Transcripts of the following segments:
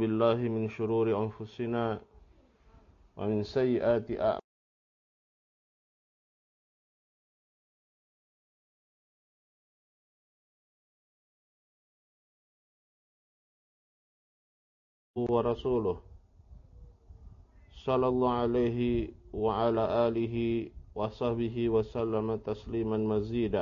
بالله من شرور أنفسنا ومن سيئات أعمالنا ورسوله صلى الله عليه وعلى آله وصحبه وسلم تسليما مزيدا.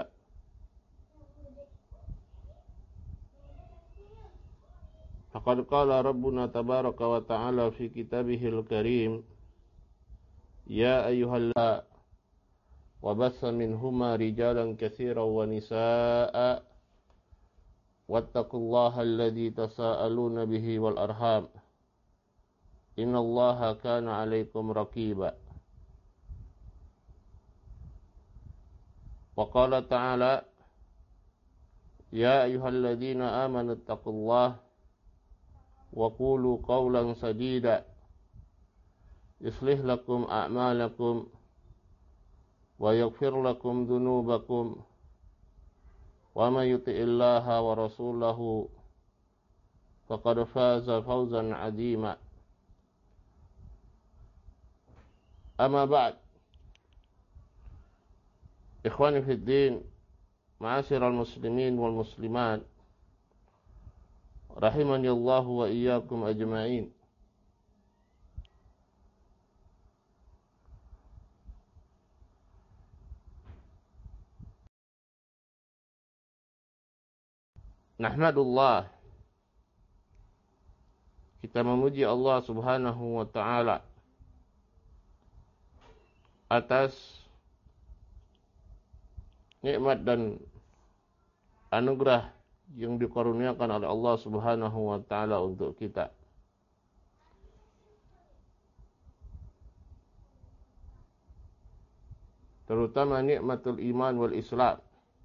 فقد قال ربنا تبارك وتعالى في كتابه الكريم: يا أيها الذين وبث منهما رجالا كثيرا ونساء واتقوا الله الذي تساءلون به والأرحام إن الله كان عليكم رقيبا. وقال تعالى: يا أيها الذين آمنوا اتقوا الله وقولوا قولا سديدا يصلح لكم أعمالكم ويغفر لكم ذنوبكم ومن يطع الله ورسوله فقد فاز فوزا عظيما. أما بعد، إخواني في الدين، معاشر المسلمين والمسلمات rahimani Allah wa iyyakum ajma'in. Nahmadullah, kita memuji Allah Subhanahu wa ta'ala atas nikmat dan anugerah yang dikaruniakan oleh Allah Subhanahu wa ta'ala untuk kita. Terutama nikmatul iman wal Islam.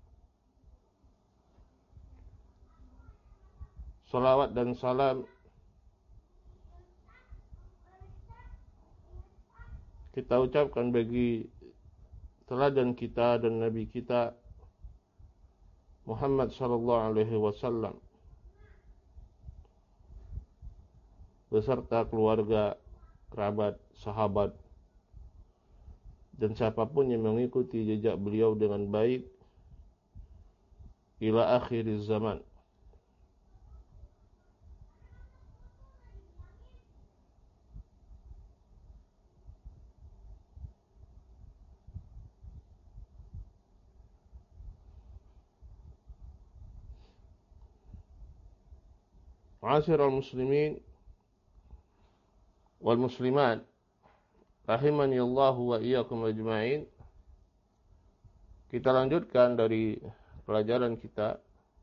Salawat dan salam kita ucapkan bagi teladan kita dan Nabi kita Muhammad sallallahu alaihi wasallam beserta keluarga, kerabat, sahabat dan siapapun yang mengikuti jejak beliau dengan baik ila akhir zaman. Ma'asyiral muslimin wal muslimat rahimani Allah wa iyyakum ajma'in. Kita lanjutkan dari pelajaran kita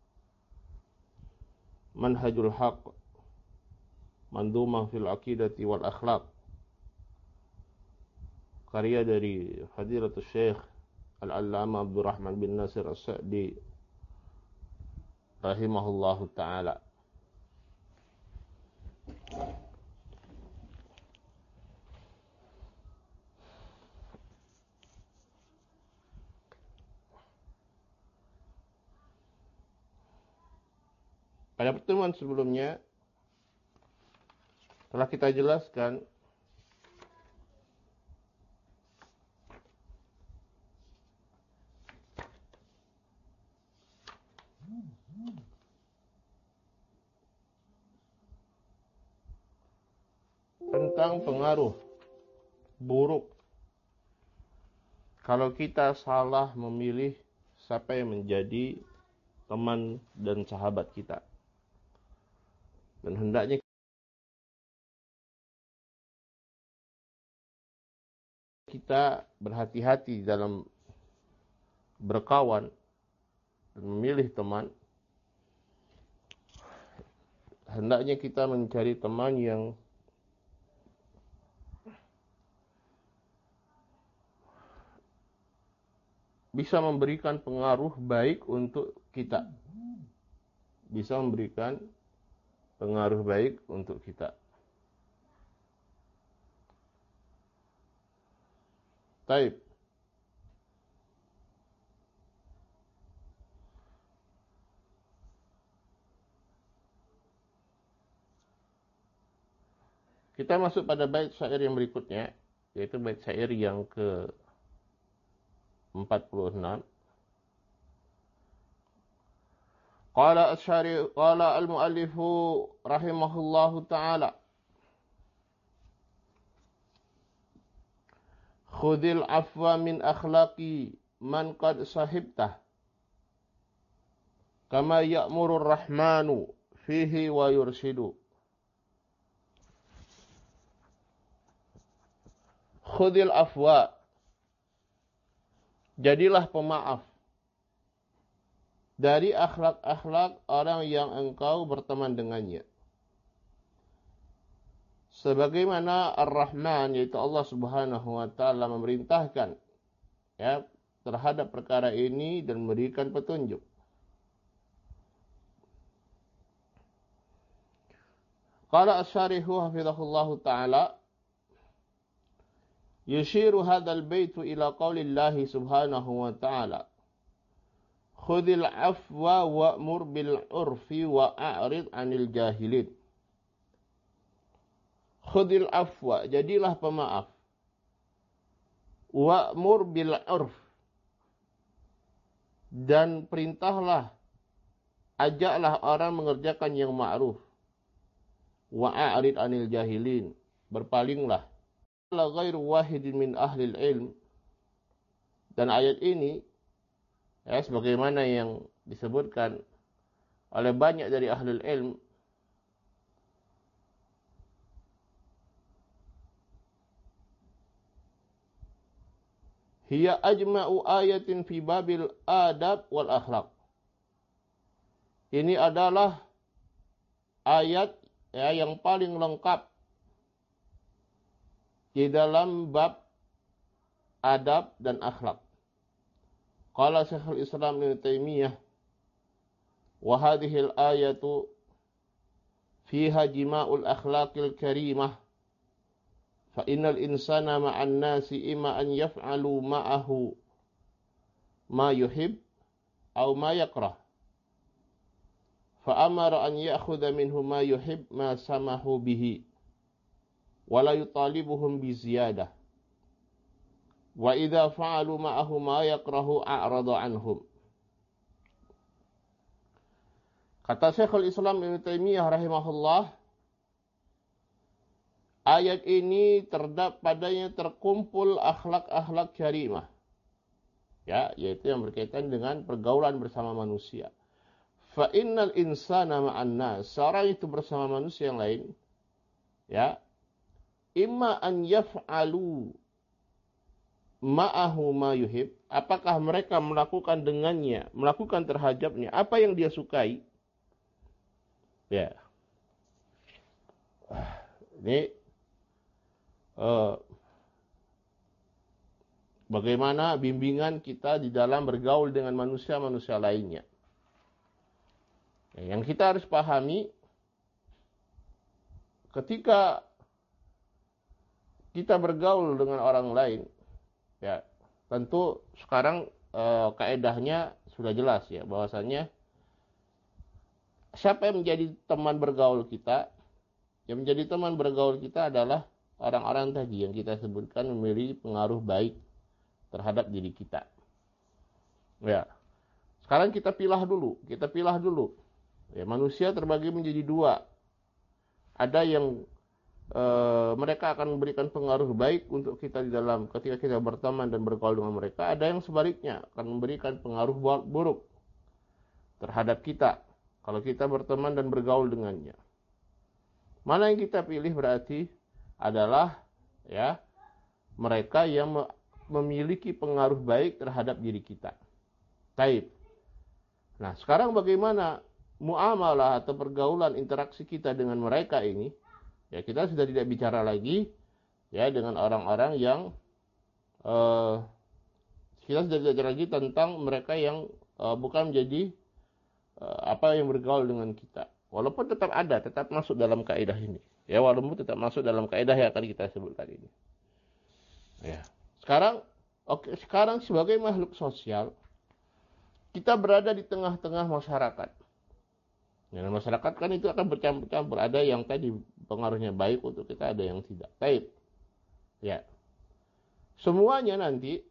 Manhajul Haq Mandumah fil Aqidati wal Akhlaq, karya dari Fadilatul Syekh Al-Allamah Abdurrahman bin Nasir As-Sa'di rahimahullahu ta'ala. Pada pertemuan sebelumnya telah kita jelaskan tentang pengaruh buruk kalau kita salah memilih siapa yang menjadi teman dan sahabat kita. Dan hendaknya kita berhati-hati dalam berkawan dan memilih teman. Hendaknya kita mencari teman yang bisa memberikan pengaruh baik untuk kita. Bisa memberikan pengaruh baik untuk kita. Taib. Kita masuk pada bait syair yang berikutnya, yaitu bait syair yang ke-46. Qala al-muallifu rahimahullahu ta'ala, khudil afwa min akhlaqi man qad sahibtah, kama ya'murur rahmanu fihi wa yurshidu. Khudil afwa, jadilah pemaaf dari akhlak-akhlak orang yang engkau berteman dengannya. Sebagaimana Ar-Rahman, yaitu Allah Subhanahu wa taala, memerintahkan ya terhadap perkara ini dan memberikan petunjuk. Qala asy-syarihu hafizahullahu taala, yushiru hadzal baitu ila qaulillahi subhanahu wa ta'ala, khudhil afwa wa'mur bil urfi wa a'rid 'anil jahilin. Khudhil afwa, jadilah pemaaf. Wa'mur bil urf, dan perintahlah, ajaklah orang mengerjakan yang ma'ruf. Wa a'rid 'anil jahilin, berpalinglah la ghairu wahidin min ahlil ilm. Dan ayat ini ya sebagaimana yang disebutkan oleh banyak dari ahlul ilm, hiya ajma'u ayatin fi babil adab wal akhlaq. Ini adalah ayat ya yang paling lengkap di dalam bab adab dan akhlak. Qala Syekhul Islam Ibnu Taimiyah, wa hadhihi al-ayatu fiha jima'ul akhlaqil karimah, fa innal insana ma'an nasi imma an yaf'alu ma'ahu ma yuhib aw ma yakrah, fa amara an ya'khudha minhu ma yuhib ma samahu bihi wala yutalibuhum bi ziyadah, wa idza fa'alu ma'ahu ma yakrahu a'rada anhum. Kata Syekhul Islam Ibnu Taimiyah rahimahullah, ayat ini padanya terkumpul akhlak-akhlak karimah, ya, yaitu yang berkaitan dengan pergaulan bersama manusia. Fa innal insana ma'an nas, seorang itu bersama manusia yang lain, ya, imma an yaf'alu ma'ahu ma yuhib, apakah mereka melakukan dengannya, melakukan terhadapnya apa yang dia sukai. Ya. Ini bagaimana bimbingan kita di dalam bergaul dengan manusia-manusia lainnya. Ya, yang kita harus pahami, ketika kita bergaul dengan orang lain, ya tentu sekarang kaedahnya sudah jelas ya, bahwasannya siapa yang menjadi teman bergaul kita? Yang menjadi teman bergaul kita adalah orang-orang tadi yang kita sebutkan memiliki pengaruh baik terhadap diri kita. Ya. Sekarang kita pilah dulu. Ya, manusia terbagi menjadi dua. Ada yang mereka akan memberikan pengaruh baik untuk kita di dalam ketika kita berteman dan bergaul dengan mereka. Ada yang sebaliknya akan memberikan pengaruh buruk terhadap kita kalau kita berteman dan bergaul dengannya. Mana yang kita pilih berarti adalah ya mereka yang memiliki pengaruh baik terhadap diri kita. Taib. Nah, sekarang bagaimana muamalah atau pergaulan interaksi kita dengan mereka ini? Ya, kita sudah tidak bicara lagi ya dengan orang-orang yang kita sudah tidak bicara lagi tentang mereka yang bukan menjadi apa yang bergaul dengan kita. Walaupun tetap ada, tetap masuk dalam kaidah ini. Ya, walaupun tetap masuk dalam kaidah yang akan kita sebutkan ini. Ya. Sekarang sebagai makhluk sosial, kita berada di tengah-tengah masyarakat. Dalam masyarakat kan itu akan bercampur-campur. Ada yang tadi pengaruhnya baik untuk kita, ada yang tidak. Baik. Ya. Semuanya nanti,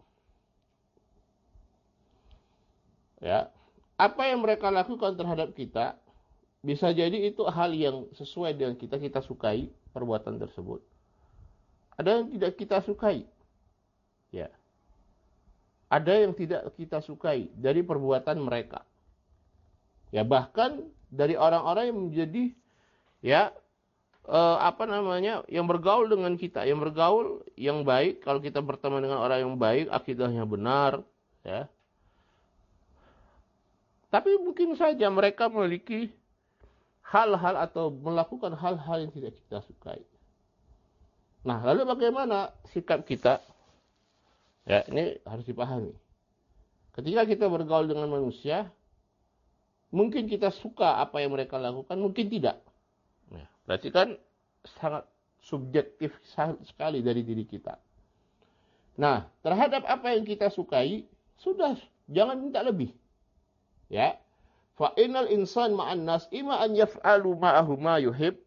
ya, apa yang mereka lakukan terhadap kita, bisa jadi itu hal yang sesuai dengan kita sukai perbuatan tersebut. Ada yang tidak kita sukai. Ya. Ada yang tidak kita sukai dari perbuatan mereka. Ya, bahkan dari orang-orang yang menjadi ya yang bergaul dengan kita, yang bergaul yang baik. Kalau kita berteman dengan orang yang baik, akidahnya benar, ya. Tapi mungkin saja mereka memiliki hal-hal atau melakukan hal-hal yang tidak kita sukai. Nah, lalu bagaimana sikap kita? Ya, ini harus dipahami. Ketika kita bergaul dengan manusia, mungkin kita suka apa yang mereka lakukan, mungkin tidak. Ya, berarti kan sangat subjektif sekali dari diri kita. Nah, terhadap apa yang kita sukai, sudah, jangan minta lebih. Ya. Fa innal insan ma'an nas ima an yaf'alu ma'ahu ma yuhib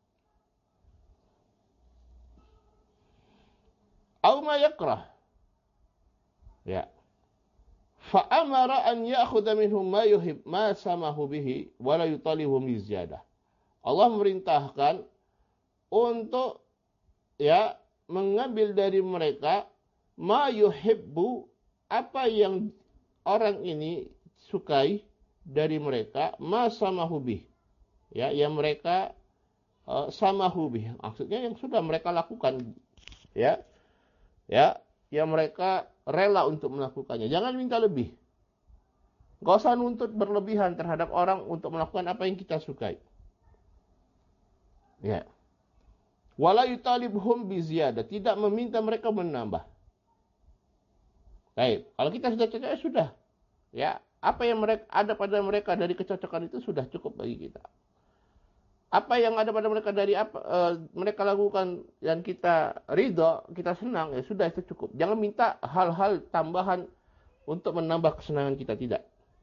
aw ma yakrah. Ya. Fa amara an ya'khudha minhum ma yuhib ma samahu bihi wa la yutalibhum biziyadah. Allah memerintahkan untuk ya mengambil dari mereka ma yuhibbu, apa yang orang ini sukai dari mereka, ma samahu bih, ya, yang mereka samahu bih, maksudnya yang sudah mereka lakukan, ya, yang mereka rela untuk melakukannya. Jangan minta lebih. Gak usah nuntut berlebihan terhadap orang untuk melakukan apa yang kita sukai. Ya. Wala yutalibhum biziyadah, tidak meminta mereka menambah. Baik, kalau kita sudah cocok, sudah. Ya, apa yang ada pada mereka dari kecocokan itu sudah cukup bagi kita. Apa yang ada pada mereka dari mereka lakukan dan kita ridho, kita senang, ya sudah, itu cukup. Jangan minta hal-hal tambahan untuk menambah kesenangan kita, tidak.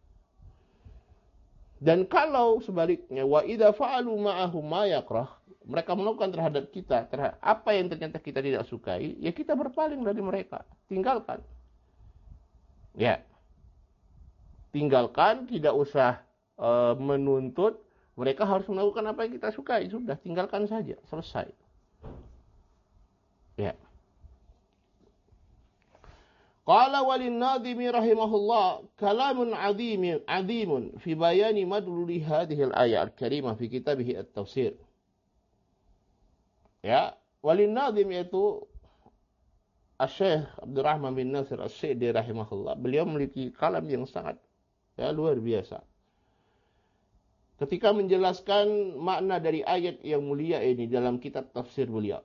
Dan kalau sebaliknya, wa idza fa'alu ma'ahu ma yakrah, mereka melakukan terhadap kita, terhadap apa yang ternyata kita tidak sukai, ya kita berpaling dari mereka, tinggalkan. Ya. Tinggalkan, tidak usah menuntut mereka harus melakukan apa yang kita sukai, sudah, tinggalkan saja, selesai. Ya. Qala walin nadhimi rahimahullah kalamun azimun fi bayani madluli hadhihi al-ayah al-karimah fi kitabih at-tafsir. Ya, walin nadhim yaitu Syekh Abdurrahman bin Nasir As-Sa'di rahimahullah, beliau memiliki kalam yang sangat luar biasa ketika menjelaskan makna dari ayat yang mulia ini dalam kitab tafsir beliau.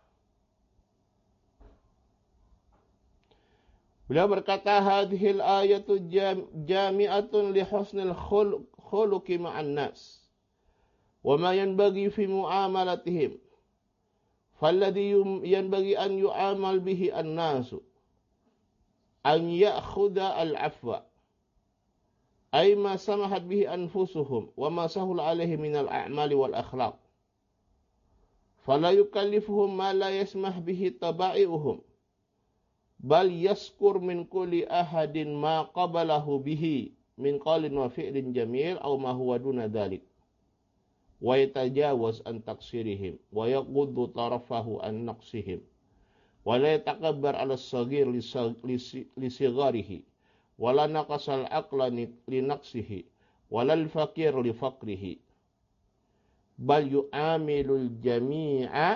Beliau berkata, hadhil ayatu jami'atun li husnil khuluqi ma'an nas wa ma yanbaghi fi mu'amalatihim falladhi yanbaghi an yu'amal bihi an-nasu an ya'khudha al-'afwa ay ma samahat bihi anfusuhum wa ma sahul alaihi minal a'mali wal akhlaq fala yukallifuhum ma la yasmah bihi taba'i'uhum bal yaskur min kulli ahadin ma qabalahu bihi min qawlin wa fi'lin jamil aw ma huwa duna dhalik wa yatajawaz an taqsirihim wa yaquddu tarafahu an naqsihim wa la yatakabbar ala as-saghir li sigharihi wa la naqasal aqla li naqsihi wa la al-faqir li faqrihi bal yu'amilul jami'a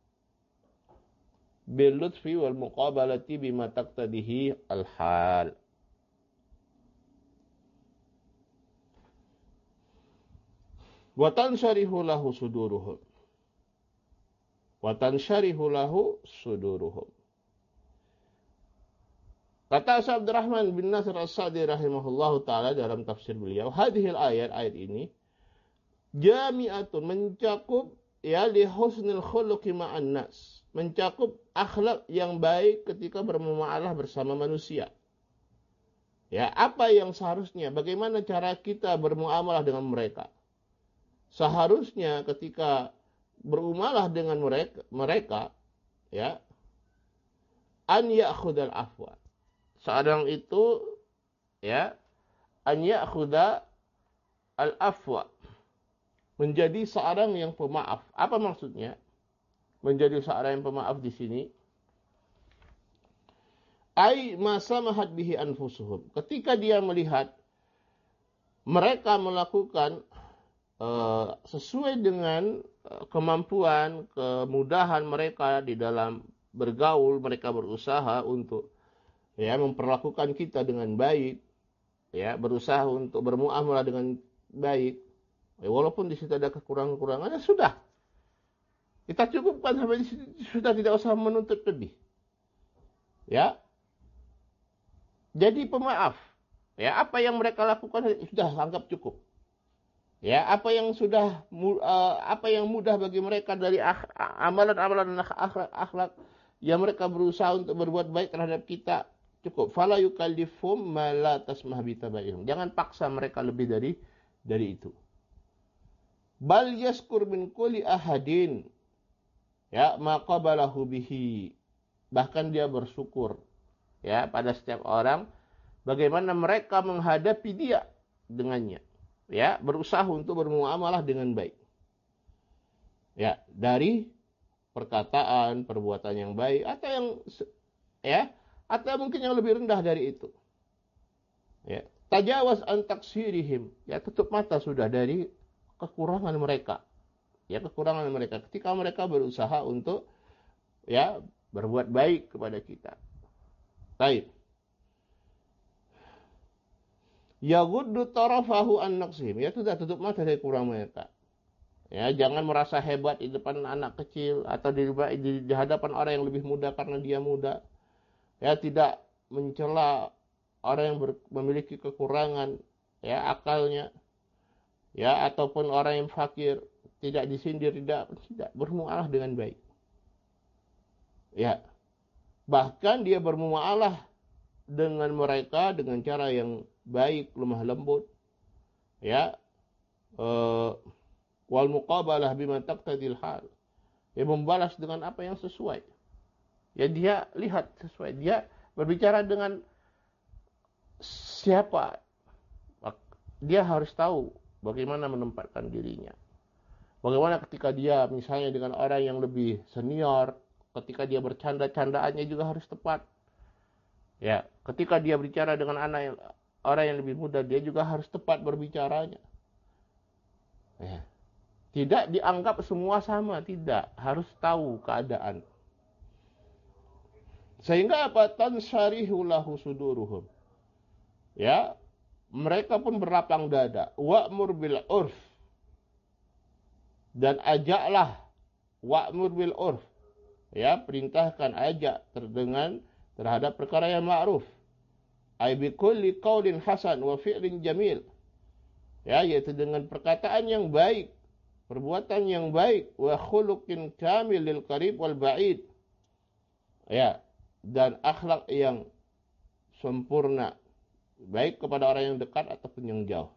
bil lutfi wal muqabalati bima taqtadihi al-hal. Wa tansharihu lahu suduruhum. Wa tansharihu lahu suduruhum. Kata Syekh Abdurrahman bin Nasir As-Sa'di rahimahullahu taala dalam tafsir beliau, hadhil ayat ini jami'atun, mencakup li husnil khuluqi ma'an nas, mencakup akhlak yang baik ketika bermuamalah bersama manusia. Ya, apa yang seharusnya, bagaimana cara kita bermuamalah dengan mereka? seharusnya ketika berumalah dengan mereka ya, an ya'khudal afwa. Seorang itu ya, an ya'khuda al-afwa, menjadi seorang yang pemaaf. Apa maksudnya? Menjadi seorang yang pemaaf di sini, ai masa mahat bihi anfusuhum. Ketika dia melihat mereka melakukan sesuai dengan kemampuan, kemudahan mereka di dalam bergaul, mereka berusaha untuk ya memperlakukan kita dengan baik, ya berusaha untuk bermuamalah dengan baik. Ya, walaupun di situ ada kekurangan-kekurangannya, sudah kita cukupkan sampai di situ, sudah tidak usah menuntut lebih. Ya, jadi pemaaf. Ya, apa yang mereka lakukan sudah anggap cukup. Ya, apa yang mudah bagi mereka dari amalan-amalan akhlak yang mereka berusaha untuk berbuat baik terhadap kita, cukup. Fala yukallifum ma la tasmah bi tabaihim. Jangan paksa mereka lebih dari itu. Bal yaskur min kulli ahadin ya maqabalahu bihi. Bahkan dia bersyukur ya pada setiap orang bagaimana mereka menghadapi dia dengannya. Ya, berusaha untuk bermuamalah dengan baik. Ya, dari perkataan, perbuatan yang baik atau yang ya, atau mungkin yang lebih rendah dari itu. Ya, tajawaz an taksirihim. Ya, tutup mata sudah dari kekurangan mereka. Ya, kekurangan mereka ketika mereka berusaha untuk ya berbuat baik kepada kita. Baik. Yaghuddu tarafahu an naqsihim. Ya, sudah tutup mata dari kekurangan mereka. Ya, jangan merasa hebat di depan anak kecil atau di hadapan orang yang lebih muda karena dia muda. Ya, tidak mencela orang yang memiliki kekurangan ya akalnya. Ya, ataupun orang yang fakir, tidak disindir, tidak bermuamalah dengan baik. Ya. Bahkan dia bermuamalah dengan mereka dengan cara yang baik, lemah lembut. Ya. Wal muqabalah bima taqtadil hal. Ya, membalas dengan apa yang sesuai. Ya, dia lihat sesuai. Dia berbicara dengan siapa. Dia harus tahu bagaimana menempatkan dirinya. Bagaimana ketika dia misalnya dengan orang yang lebih senior, ketika dia bercanda-candaannya juga harus tepat. Ya, ketika dia bicara dengan orang yang lebih muda, dia juga harus tepat berbicaranya. Ya. Tidak dianggap semua sama, tidak. Harus tahu keadaan. Sehingga apa? Tansarihu lahu suduruhum. Ya, mereka pun berlapang dada. Wa'mur bil urf. Dan ajaklah wa'mur bil urf. Ya, perintahkan, ajak terhadap perkara yang ma'ruf. Ay bi kulli qaulin hasan wa fi'lin jamil. Ya, yaitu dengan perkataan yang baik, perbuatan yang baik, wa khuluqin kamil lil qarib wal ba'id. Ya, dan akhlak yang sempurna, baik kepada orang yang dekat ataupun yang jauh.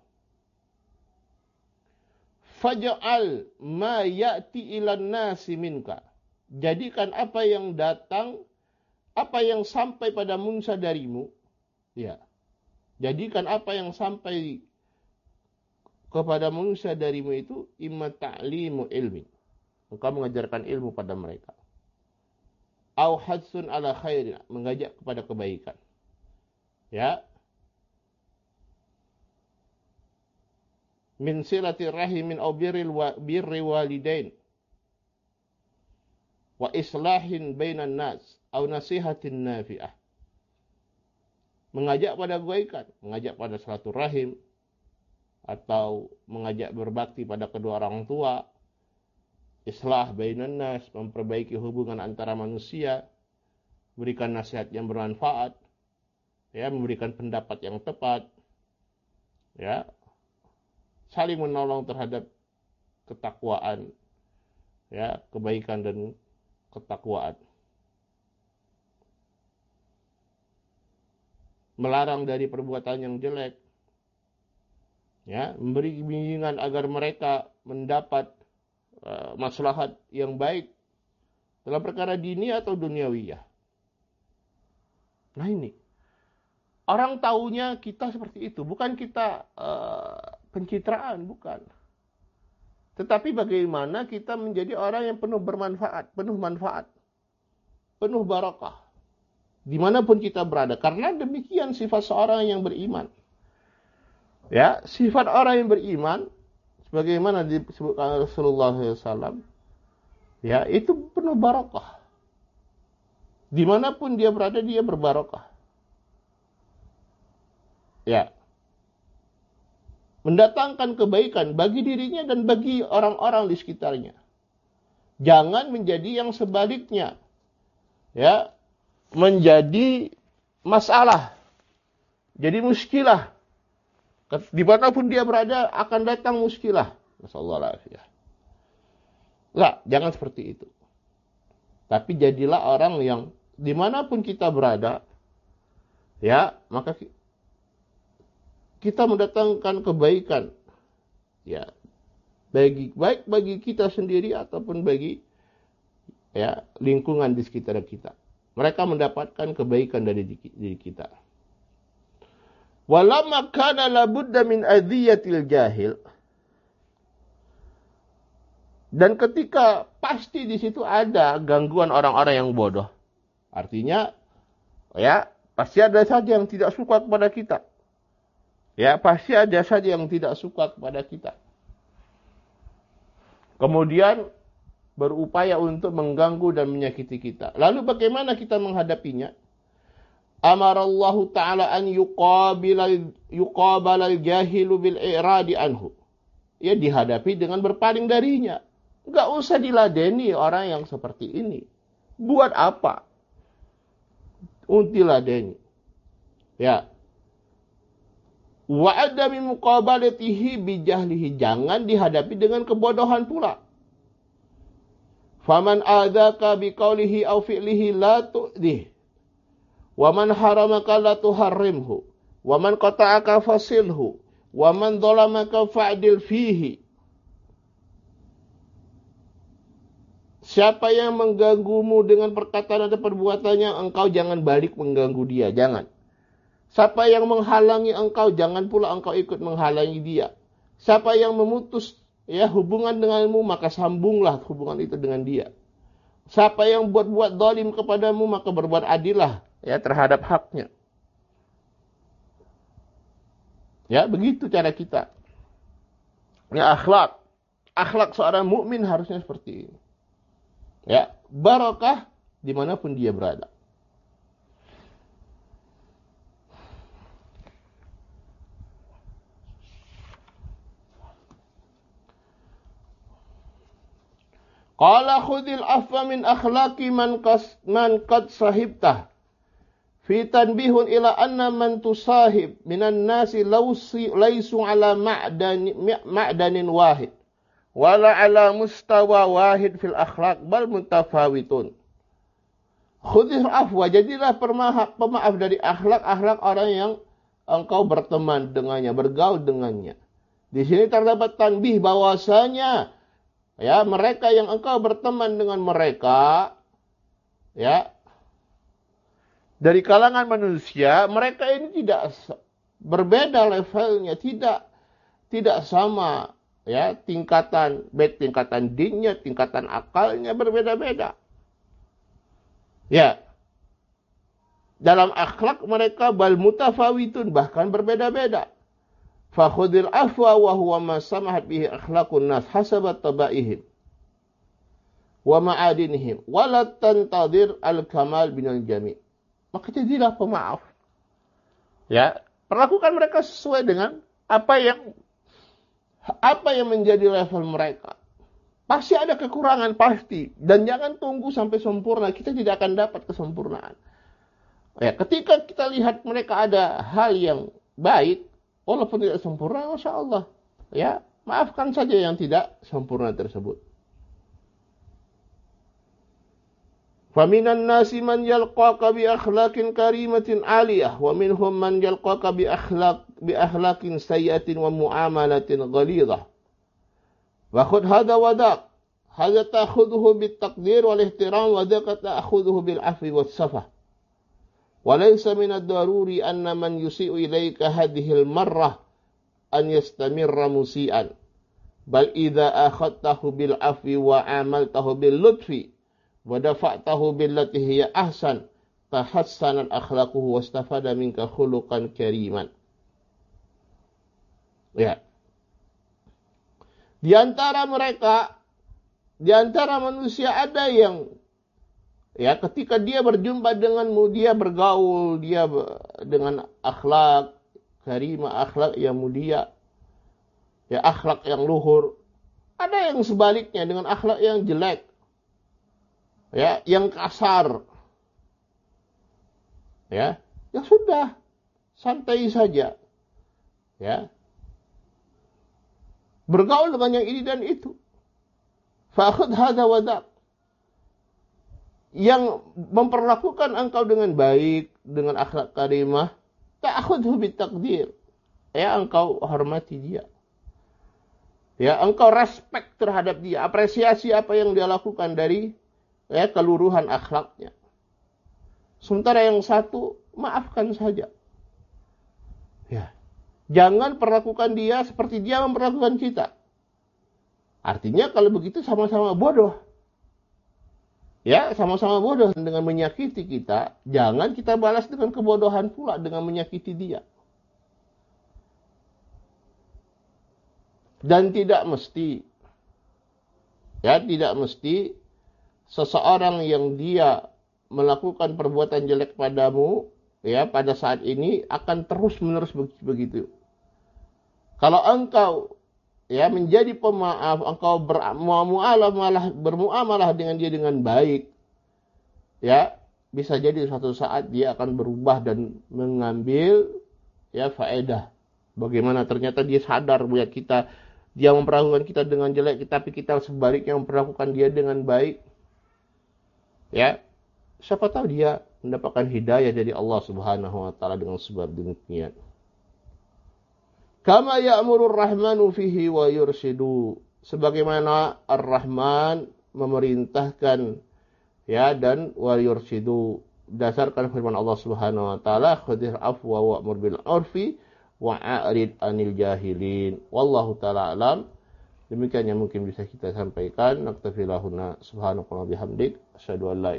Faj'al ma ya'ti ilan nasi minka. Jadikan apa yang datang, apa yang sampai pada manusia darimu, ya. Jadikan apa yang sampai kepada manusia darimu itu imma ta'limu ilmi. Engkau mengajarkan ilmu pada mereka. Au hadsun ala khairin, mengajak kepada kebaikan. Ya. Min silatir rahimin au birri walidain. Wa islahin bainan nas au nasihatin nafi'ah. Mengajak pada kebaikan, mengajak pada silaturahim atau mengajak berbakti pada kedua orang tua. Islah bainan nas, memperbaiki hubungan antara manusia, berikan nasihat yang bermanfaat, ya, memberikan pendapat yang tepat, ya, saling menolong terhadap ketakwaan, ya, kebaikan dan ketakwaan. Melarang dari perbuatan yang jelek, ya, memberi bimbingan agar mereka mendapat maslahat yang baik dalam perkara dini atau duniawiyah. Nah ini, orang taunya kita seperti itu, bukan kita pencitraan, bukan. Tetapi bagaimana kita menjadi orang yang penuh bermanfaat, penuh manfaat, penuh barakah, dimanapun kita berada. Karena demikian sifat seorang yang beriman. Ya, sifat orang yang beriman, sebagaimana disebutkan Rasulullah SAW, ya itu penuh barakah. Dimanapun dia berada, dia berbarakah. Ya. Mendatangkan kebaikan bagi dirinya dan bagi orang-orang di sekitarnya. Jangan menjadi yang sebaliknya. Ya, menjadi masalah. Jadi muskilah. Dimanapun dia berada akan datang muskilah. Masyaallah. Enggak, jangan seperti itu. Tapi jadilah orang yang dimanapun kita berada, ya, maka kita mendatangkan kebaikan, ya, baik bagi kita sendiri ataupun bagi ya lingkungan di sekitar kita. Mereka mendapatkan kebaikan dari diri kita. Walamma kana labudda min adhiyatil jahil. Dan ketika pasti di situ ada gangguan orang-orang yang bodoh. Artinya, ya, pasti ada saja yang tidak suka kepada kita. Ya, pasti ada saja yang tidak suka kepada kita. Kemudian berupaya untuk mengganggu dan menyakiti kita. Lalu bagaimana kita menghadapinya? Amarallahu ta'ala an yuqabalal jahilu bil i'radi anhu. Ya, dihadapi dengan berpaling darinya. Enggak usah diladeni orang yang seperti ini. Buat apa? Diladeni. Ya. Wa adami muqabalatihi bijahlihi, jangan dihadapi dengan kebodohan pula. Faman adzaka biqaulihi aw fi'lihi la tu'dih. Wa man haramaka la tuharrimhu. Wa man qata'aka fasilhu. Wa man dhalamaka fa'dil fihi. Siapa yang mengganggumu dengan perkataan atau perbuatannya, engkau jangan balik mengganggu dia, jangan. Siapa yang menghalangi engkau, jangan pula engkau ikut menghalangi dia. Siapa yang memutus ya hubungan denganmu, maka sambunglah hubungan itu dengan dia. Siapa yang buat zalim kepadamu, maka berbuat adillah ya terhadap haknya. Ya, begitu cara kita. Ya, akhlak seorang mukmin harusnya seperti ini. Ya, barakah dimanapun dia berada. Qala khudil afwa min akhlaqi man qad sahibtah. Fi tanbihun ila anna man tusahib minan nasi laysu ala ma'danin wahid. Wala ala mustawa wahid fil akhlaq bal mutafawitun. Khudil afwa, jadilah pemaaf dari akhlak orang yang engkau berteman dengannya, bergaul dengannya. Di sini terdapat tanbih bahwasanya ya, mereka yang engkau berteman dengan mereka, ya, dari kalangan manusia, mereka ini tidak berbeda levelnya, tidak sama, ya, tingkatan dinnya, tingkatan akalnya berbeda-beda. Ya, dalam akhlak mereka bal mutafawitun, bahkan berbeda-beda. Fakhudil afwa wa huwa ma samahat bihi akhlaqun nas hasabat tabaihim wa ma'adinihim wa la tantadir al-kamal binal jami'. Maka jadilah pemaaf. Ya, perlakukan mereka sesuai dengan apa yang menjadi level mereka. Pasti ada kekurangan, pasti, dan jangan tunggu sampai sempurna, kita tidak akan dapat kesempurnaan. Ya, ketika kita lihat mereka ada hal yang baik, walaupun tidak sempurna, Masya Allah. Ya, maafkan saja yang tidak sempurna tersebut. Faminan nasi man yalqaka bi akhlaqin karimatin aliyah, wa minhum man yalqaka bi akhlaqin sayyi'atin wa muamalatin ghalidhah. Wa khudh hadha wa dak. Hadha ta'khudhuhu bit taqdir wal ihtiram wa dhaka ta'khudhuhu bil afwi was safah. Wa laysa min ad-daruri anna man yusi'u ilayka hadhihi al-marrah an yastamirra musian. Bal idza akhadtahu bil afwi wa amaltahu bil lutfi wa dafa'tahu billati hiya ahsan tahassanat akhlaquhu wastafada minka khuluqan kariman. Ya. Di antara mereka, di antara manusia ada yang ya ketika dia berjumpa denganmu, dia bergaul, dia dengan akhlak karimah, akhlak yang mulia, ya akhlak yang luhur. Ada yang sebaliknya dengan akhlak yang jelek, ya yang kasar. Ya sudah, santai saja. Ya. Bergaul dengan yang ini dan itu. Fa'khudh hadha wa dak. Yang memperlakukan engkau dengan baik, dengan akhlak karimah, ta'khudhu bitaqdir. Ya, engkau hormati dia. Ya, engkau respect terhadap dia, apresiasi apa yang dia lakukan dari ya keluruhan akhlaknya. Sementara yang satu, maafkan saja. Ya. Jangan perlakukan dia seperti dia memperlakukan kita. Artinya kalau begitu sama-sama bodoh. Ya, sama-sama bodoh dengan menyakiti kita. Jangan kita balas dengan kebodohan pula dengan menyakiti dia. Dan tidak mesti. Ya, tidak mesti seseorang yang dia melakukan perbuatan jelek padamu, ya, pada saat ini akan terus-menerus begitu. Kalau engkau ya menjadi pemaaf, engkau bermuamalah dengan dia dengan baik, ya bisa jadi suatu saat dia akan berubah dan mengambil ya faedah. Bagaimana ternyata dia sadar bahwa dia memperlakukan kita dengan jelek, tapi kita sebaliknya memperlakukan dia dengan baik. Ya, siapa tahu dia mendapatkan hidayah dari Allah Subhanahu wa taala dengan sebab demikian. Kama ya'murur rahmanu fihi wa yurshidu. Sebagaimana Ar-Rahman memerintahkan ya dan wa yurshidu. Dasarkan firman Allah Subhanahu wa taala, khudhil afwa wa'mur bil 'urfi wa'rid 'anil jahilin. Wallahu taala alam. Demikian yang mungkin bisa kita sampaikan. Naktafi lahuna subhanallahi wa bihamdik. Asyhadu an la